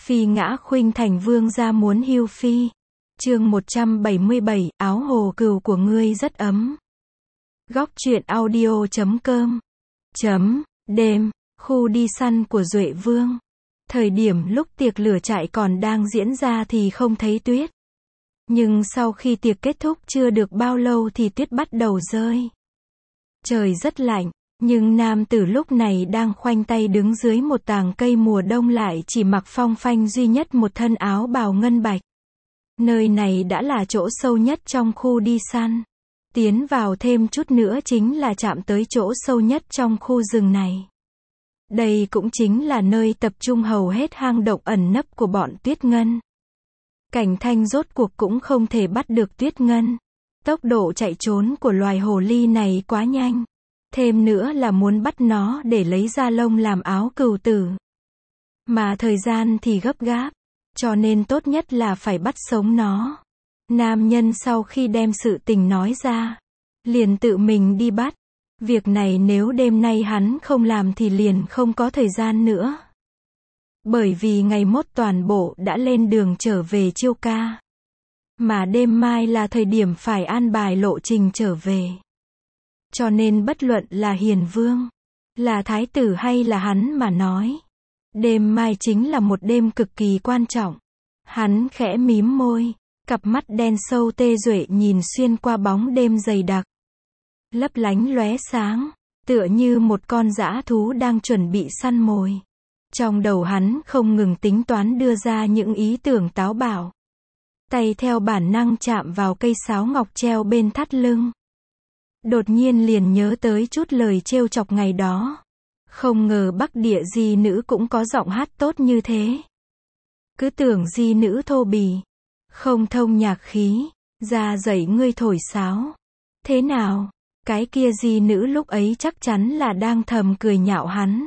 Phi ngã khuynh thành vương gia muốn hưu phi. Chương 177, áo hồ cừu của ngươi rất ấm. Góc truyện audio.com. Đêm, khu đi săn của Duệ Vương. Thời điểm lúc tiệc lửa trại còn đang diễn ra thì không thấy tuyết. Nhưng sau khi tiệc kết thúc chưa được bao lâu thì tuyết bắt đầu rơi. Trời rất lạnh, nhưng nam tử lúc này đang khoanh tay đứng dưới một tàng cây mùa đông lại chỉ mặc phong phanh duy nhất một thân áo bào ngân bạch. Nơi này đã là chỗ sâu nhất trong khu đi săn. Tiến vào thêm chút nữa chính là chạm tới chỗ sâu nhất trong khu rừng này. Đây cũng chính là nơi tập trung hầu hết hang động ẩn nấp của bọn Tuyết Ngân. Cảnh Thanh rốt cuộc cũng không thể bắt được Tuyết Ngân. Tốc độ chạy trốn của loài hồ ly này quá nhanh. Thêm nữa là muốn bắt nó để lấy da lông làm áo cừu tử. Mà thời gian thì gấp gáp, cho nên tốt nhất là phải bắt sống nó. Nam nhân sau khi đem sự tình nói ra, liền tự mình đi bắt. Việc này nếu đêm nay hắn không làm thì liền không có thời gian nữa. Bởi vì ngày mốt toàn bộ đã lên đường trở về Chiêu Ca. Mà đêm mai là thời điểm phải an bài lộ trình trở về. Cho nên bất luận là Hiền Vương, là Thái tử hay là hắn mà nói, đêm mai chính là một đêm cực kỳ quan trọng. Hắn khẽ mím môi, cặp mắt đen sâu tê duệ nhìn xuyên qua bóng đêm dày đặc. Lấp lánh lóe sáng, tựa như một con dã thú đang chuẩn bị săn mồi. Trong đầu hắn không ngừng tính toán đưa ra những ý tưởng táo bạo. Tay theo bản năng chạm vào cây sáo ngọc treo bên thắt lưng. Đột nhiên liền nhớ tới chút lời trêu chọc ngày đó. Không ngờ Bắc Địa di nữ cũng có giọng hát tốt như thế. Cứ tưởng di nữ thô bì, không thông nhạc khí, ra dạy ngươi thổi sáo. Thế nào, cái kia di nữ lúc ấy chắc chắn là đang thầm cười nhạo hắn.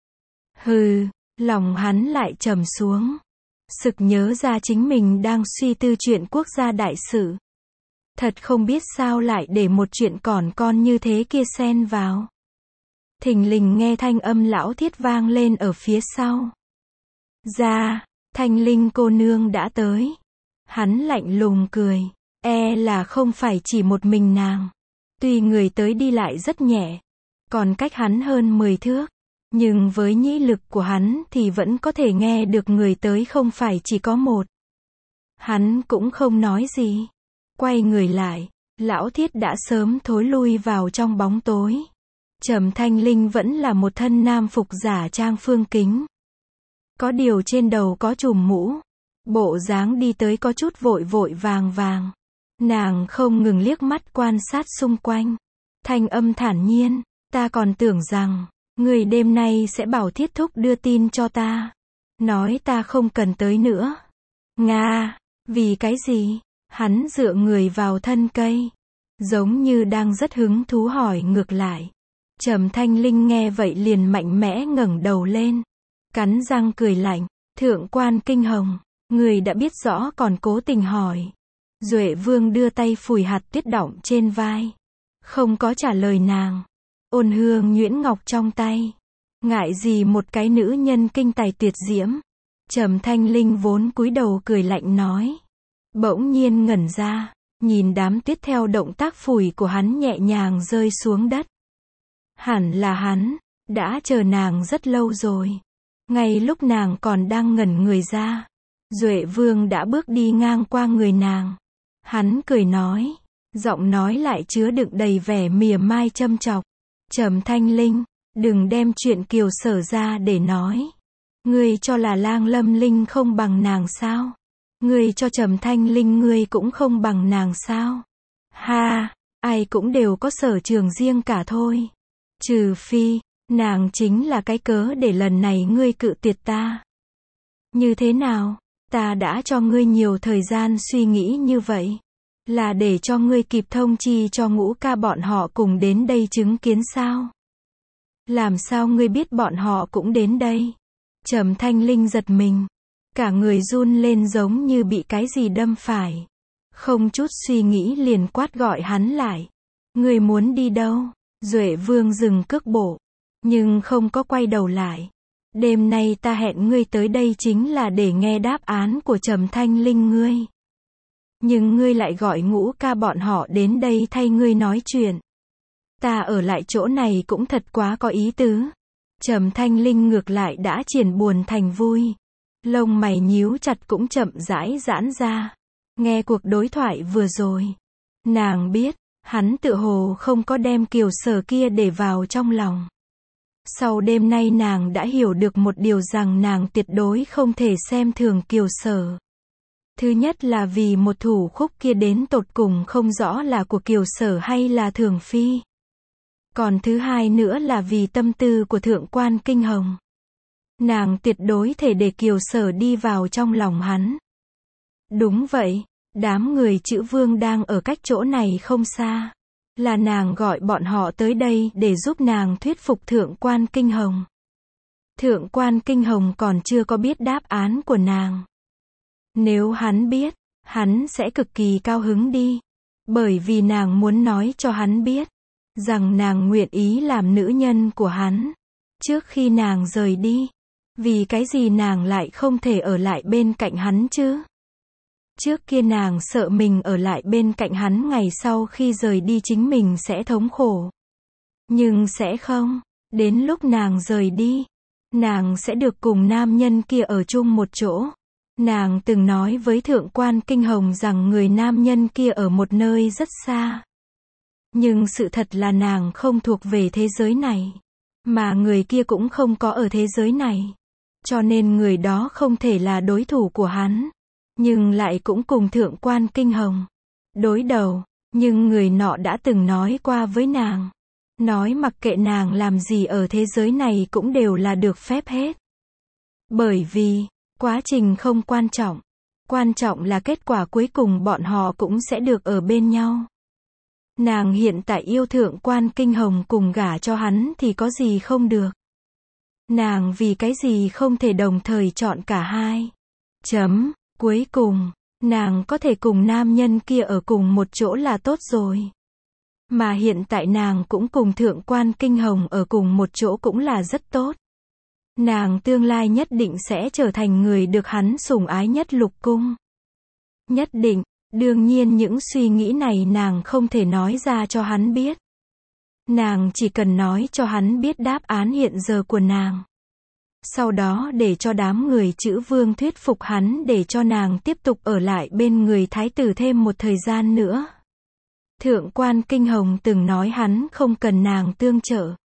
Hừ, lòng hắn lại trầm xuống. Sực nhớ ra chính mình đang suy tư chuyện quốc gia đại sự. Thật không biết sao lại để một chuyện còn con như thế kia xen vào. Thình lình nghe thanh âm lão thiết vang lên ở phía sau. Ra, Thanh Linh cô nương đã tới. Hắn lạnh lùng cười. Là không phải chỉ một mình nàng. Tuy người tới đi lại rất nhẹ, còn cách hắn hơn 10 thước. Nhưng với nhĩ lực của hắn thì vẫn có thể nghe được người tới không phải chỉ có một. Hắn cũng không nói gì. Quay người lại, lão thiết đã sớm thối lui vào trong bóng tối. Trầm Thanh Linh vẫn là một thân nam phục giả trang phương kính. Có điều trên đầu có trùm mũ. Bộ dáng đi tới có chút vội vội vàng vàng. Nàng không ngừng liếc mắt quan sát xung quanh. Thanh âm thản nhiên, ta còn tưởng rằng người đêm nay sẽ bảo thiết thúc đưa tin cho ta. Nói ta không cần tới nữa. Nga, vì cái gì? Hắn dựa người vào thân cây, giống như đang rất hứng thú hỏi ngược lại. Trầm Thanh Linh nghe vậy liền mạnh mẽ ngẩng đầu lên, cắn răng cười lạnh. Thượng quan Kinh Hồng, người đã biết rõ còn cố tình hỏi. Duệ Vương đưa tay phủi hạt tuyết đọng trên vai, không có trả lời nàng. Ôn hương nhuyễn ngọc trong tay, ngại gì một cái nữ nhân kinh tài tuyệt diễm. Trầm Thanh Linh vốn cúi đầu cười lạnh nói. Bỗng nhiên ngẩn ra, nhìn đám tuyết theo động tác phủi của hắn nhẹ nhàng rơi xuống đất. Hẳn là hắn đã chờ nàng rất lâu rồi. Ngay lúc nàng còn đang ngẩn người ra, Duệ Vương đã bước đi ngang qua người nàng. Hắn cười nói, giọng nói lại chứa đựng đầy vẻ mỉa mai châm chọc. Trầm Thanh Linh, đừng đem chuyện Kiều Sở ra để nói. Ngươi cho là Lang Lâm Linh không bằng nàng sao? Ngươi cho Trầm Thanh Linh ngươi cũng không bằng nàng sao? Ha, ai cũng đều có sở trường riêng cả thôi. Trừ phi, nàng chính là cái cớ để lần này ngươi cự tuyệt ta. Như thế nào? Ta đã cho ngươi nhiều thời gian suy nghĩ như vậy. Là để cho ngươi kịp thông chi cho Ngũ ca bọn họ cùng đến đây chứng kiến sao? Làm sao ngươi biết bọn họ cũng đến đây? Trầm Thanh Linh giật mình. Cả người run lên giống như bị cái gì đâm phải. Không chút suy nghĩ liền quát gọi hắn lại. Ngươi muốn đi đâu? Duệ Vương dừng cước bộ, nhưng không có quay đầu lại. Đêm nay ta hẹn ngươi tới đây chính là để nghe đáp án của Trầm Thanh Linh ngươi. Nhưng ngươi lại gọi Ngũ ca bọn họ đến đây thay ngươi nói chuyện. Ta ở lại chỗ này cũng thật quá có ý tứ. Trầm Thanh Linh ngược lại đã chuyển buồn thành vui. Lông mày nhíu chặt cũng chậm rãi giãn ra. Nghe cuộc đối thoại vừa rồi, nàng biết, hắn tựa hồ không có đem Kiều Sở kia để vào trong lòng. Sau đêm nay nàng đã hiểu được một điều rằng nàng tuyệt đối không thể xem thường Kiều Sở. Thứ nhất là vì một thủ khúc kia đến tột cùng không rõ là của Kiều Sở hay là Thường Phi. Còn thứ hai nữa là vì tâm tư của Thượng quan Kinh Hồng. Nàng tuyệt đối thể để Kiều Sở đi vào trong lòng hắn. Đúng vậy, đám người chữ Vương đang ở cách chỗ này không xa. Là nàng gọi bọn họ tới đây để giúp nàng thuyết phục Thượng quan Kinh Hồng. Thượng quan Kinh Hồng còn chưa có biết đáp án của nàng. Nếu hắn biết, hắn sẽ cực kỳ cao hứng đi. Bởi vì nàng muốn nói cho hắn biết rằng nàng nguyện ý làm nữ nhân của hắn. Trước khi nàng rời đi, vì cái gì nàng lại không thể ở lại bên cạnh hắn chứ? Trước kia nàng sợ mình ở lại bên cạnh hắn ngày sau khi rời đi chính mình sẽ thống khổ. Nhưng sẽ không, đến lúc nàng rời đi, nàng sẽ được cùng nam nhân kia ở chung một chỗ. Nàng từng nói với Thượng quan Kinh Hồng rằng người nam nhân kia ở một nơi rất xa. Nhưng sự thật là nàng không thuộc về thế giới này. Mà người kia cũng không có ở thế giới này. Cho nên người đó không thể là đối thủ của hắn. Nhưng lại cũng cùng Thượng quan Kinh Hồng đối đầu. Nhưng người nọ đã từng nói qua với nàng. Nói mặc kệ nàng làm gì ở thế giới này cũng đều là được phép hết. Bởi vì, quá trình không quan trọng. Quan trọng là kết quả cuối cùng bọn họ cũng sẽ được ở bên nhau. Nàng hiện tại yêu Thượng quan Kinh Hồng cùng gả cho hắn thì có gì không được. Nàng vì cái gì không thể đồng thời chọn cả hai. Cuối cùng, nàng có thể cùng nam nhân kia ở cùng một chỗ là tốt rồi. Mà hiện tại nàng cũng cùng Thượng quan Kinh Hồng ở cùng một chỗ cũng là rất tốt. Nàng tương lai nhất định sẽ trở thành người được hắn sủng ái nhất lục cung. Nhất định, đương nhiên những suy nghĩ này nàng không thể nói ra cho hắn biết. Nàng chỉ cần nói cho hắn biết đáp án hiện giờ của nàng. Sau đó để cho đám người chữ Vương thuyết phục hắn để cho nàng tiếp tục ở lại bên người thái tử thêm một thời gian nữa. Thượng quan Kinh Hồng từng nói hắn không cần nàng tương trợ.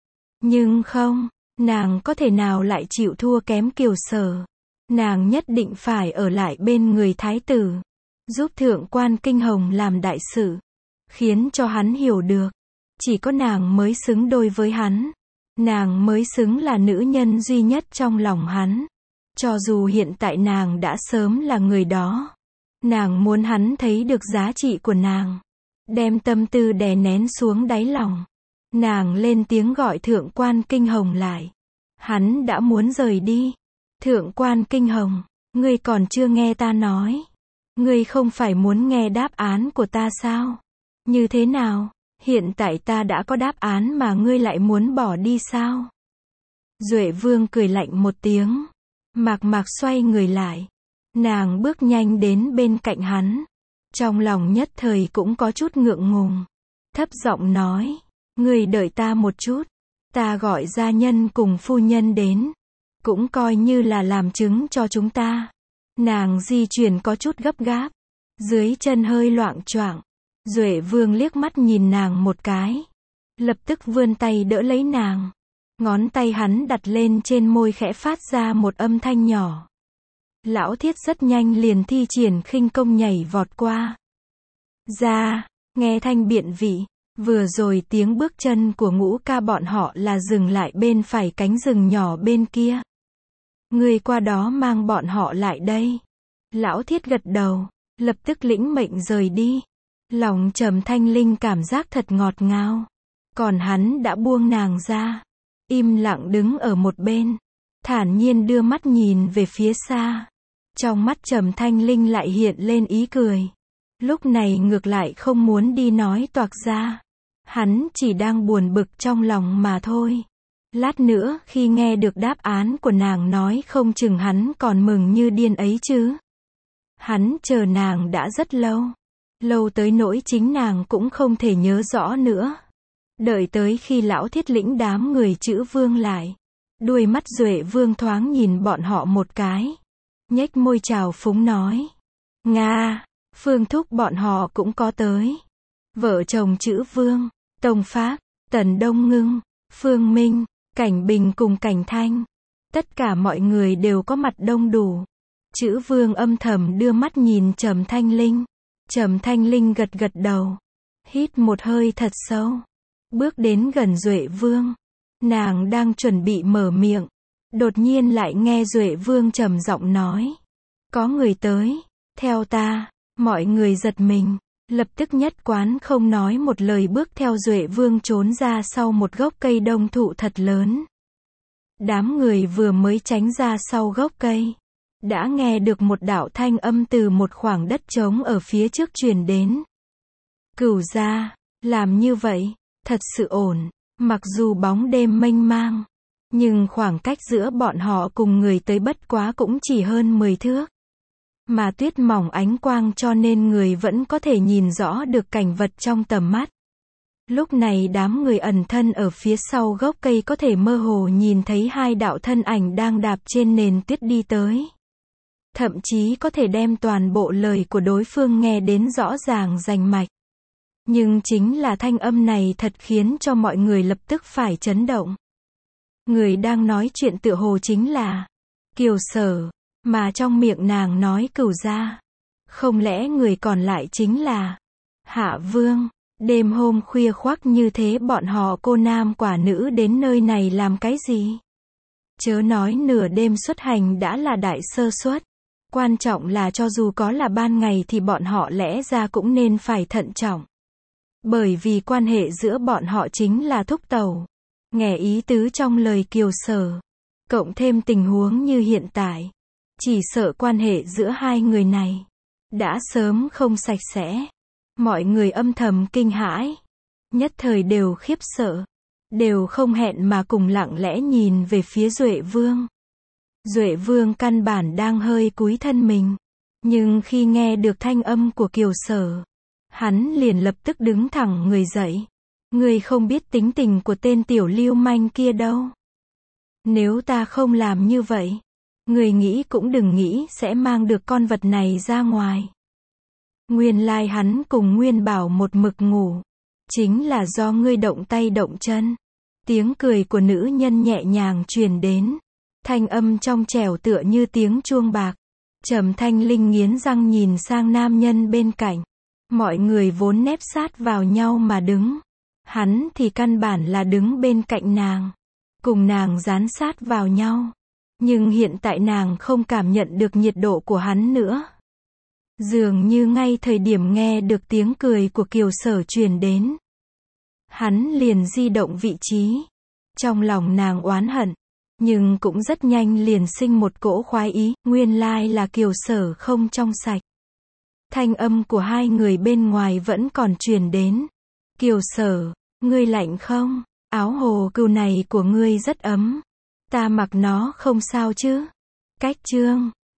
Nhưng không, nàng có thể nào lại chịu thua kém Kiều Sở. Nàng nhất định phải ở lại bên người thái tử. Giúp Thượng quan Kinh Hồng làm đại sự. Khiến cho hắn hiểu được. Chỉ có nàng mới xứng đôi với hắn. Nàng mới xứng là nữ nhân duy nhất trong lòng hắn. Cho dù hiện tại nàng đã sớm là người đó. Nàng muốn hắn thấy được giá trị của nàng. Đem tâm tư đè nén xuống đáy lòng. Nàng lên tiếng gọi Thượng quan Kinh Hồng lại. Hắn đã muốn rời đi. Thượng quan Kinh Hồng, ngươi còn chưa nghe ta nói. Ngươi không phải muốn nghe đáp án của ta sao? Như thế nào? Hiện tại ta đã có đáp án mà ngươi lại muốn bỏ đi sao? Duệ Vương cười lạnh một tiếng. Mạc Mạc xoay người lại. Nàng bước nhanh đến bên cạnh hắn. Trong lòng nhất thời cũng có chút ngượng ngùng. Thấp giọng nói. Ngươi đợi ta một chút. Ta gọi gia nhân cùng phu nhân đến. Cũng coi như là làm chứng cho chúng ta. Nàng di chuyển có chút gấp gáp. Dưới chân hơi loạng choạng. Duệ Vương liếc mắt nhìn nàng một cái. Lập tức vươn tay đỡ lấy nàng. Ngón tay hắn đặt lên trên môi khẽ phát ra một âm thanh nhỏ. Lão Thiết rất nhanh liền thi triển khinh công nhảy vọt qua. Ra, nghe thanh biện vị. Vừa rồi tiếng bước chân của Ngũ ca bọn họ là dừng lại bên phải cánh rừng nhỏ bên kia. Người qua đó mang bọn họ lại đây. Lão Thiết gật đầu, lập tức lĩnh mệnh rời đi. Lòng Trầm Thanh Linh cảm giác thật ngọt ngào. Còn hắn đã buông nàng ra. Im lặng đứng ở một bên. Thản nhiên đưa mắt nhìn về phía xa. Trong mắt Trầm Thanh Linh lại hiện lên ý cười. Lúc này ngược lại không muốn đi nói toạc ra. Hắn chỉ đang buồn bực trong lòng mà thôi. Lát nữa khi nghe được đáp án của nàng nói không chừng hắn còn mừng như điên ấy chứ. Hắn chờ nàng đã rất lâu. Lâu tới nỗi chính nàng cũng không thể nhớ rõ nữa. Đợi tới khi lão Thiết lĩnh đám người Chữ Vương lại. Đuôi mắt Duệ Vương thoáng nhìn bọn họ một cái. Nhếch môi chào phúng nói. Nga, Phương thúc bọn họ cũng có tới. Vợ chồng Chữ Vương, Tông Phác, Tần Đông Ngưng, Phương Minh, Cảnh Bình cùng Cảnh Thanh. Tất cả mọi người đều có mặt đông đủ. Chữ Vương âm thầm đưa mắt nhìn Trầm Thanh Linh. Trầm Thanh Linh gật gật đầu. Hít một hơi thật sâu. Bước đến gần Duệ Vương. Nàng đang chuẩn bị mở miệng. Đột nhiên lại nghe Duệ Vương trầm giọng nói. Có người tới, theo ta. Mọi người giật mình. Lập tức nhất quán không nói một lời bước theo Duệ Vương trốn ra sau một gốc cây đông thụ thật lớn. Đám người vừa mới tránh ra sau gốc cây. Đã nghe được một đạo thanh âm từ một khoảng đất trống ở phía trước truyền đến. Cửu gia, làm như vậy, thật sự ổn, mặc dù bóng đêm mênh mang. Nhưng khoảng cách giữa bọn họ cùng người tới bất quá cũng chỉ hơn 10 thước. Mà tuyết mỏng ánh quang cho nên người vẫn có thể nhìn rõ được cảnh vật trong tầm mắt. Lúc này đám người ẩn thân ở phía sau gốc cây có thể mơ hồ nhìn thấy hai đạo thân ảnh đang đạp trên nền tuyết đi tới. Thậm chí có thể đem toàn bộ lời của đối phương nghe đến rõ ràng rành mạch. Nhưng chính là thanh âm này thật khiến cho mọi người lập tức phải chấn động. Người đang nói chuyện tựa hồ chính là Kiều Sở, mà trong miệng nàng nói Cửu gia. Không lẽ người còn lại chính là Hạ Vương? Đêm hôm khuya khoắt như thế bọn họ cô nam quả nữ đến nơi này làm cái gì? Chớ nói nửa đêm xuất hành đã là đại sơ suất. Quan trọng là cho dù có là ban ngày thì bọn họ lẽ ra cũng nên phải thận trọng. Bởi vì quan hệ giữa bọn họ chính là thúc tẩu. Nghe ý tứ trong lời Kiều Sở. Cộng thêm tình huống như hiện tại. Chỉ sợ quan hệ giữa hai người này đã sớm không sạch sẽ. Mọi người âm thầm kinh hãi. Nhất thời đều khiếp sợ. Đều không hẹn mà cùng lặng lẽ nhìn về phía Duệ Vương. Duệ Vương căn bản đang hơi cúi thân mình. Nhưng khi nghe được thanh âm của Kiều Sở, hắn liền lập tức đứng thẳng người dậy. Người không biết tính tình của tên tiểu lưu manh kia đâu. Nếu ta không làm như vậy, người nghĩ cũng đừng nghĩ sẽ mang được con vật này ra ngoài. Nguyên lai hắn cùng Nguyên Bảo một mực ngủ. Chính là do ngươi động tay động chân. Tiếng cười của nữ nhân nhẹ nhàng truyền đến. Thanh âm trong trẻo tựa như tiếng chuông bạc. Trầm Thanh Linh nghiến răng nhìn sang nam nhân bên cạnh. Mọi người vốn nép sát vào nhau mà đứng. Hắn thì căn bản là đứng bên cạnh nàng. Cùng nàng dán sát vào nhau. Nhưng hiện tại nàng không cảm nhận được nhiệt độ của hắn nữa. Dường như ngay thời điểm nghe được tiếng cười của Kiều Sở truyền đến. Hắn liền di động vị trí. Trong lòng nàng oán hận. Nhưng cũng rất nhanh liền sinh một cỗ khoái ý. Nguyên lai là Kiều Sở không trong sạch. Thanh âm của hai người bên ngoài vẫn còn truyền đến. Kiều Sở, ngươi lạnh không? Áo hồ cừu này của ngươi rất ấm. Ta mặc nó không sao chứ? Cách chương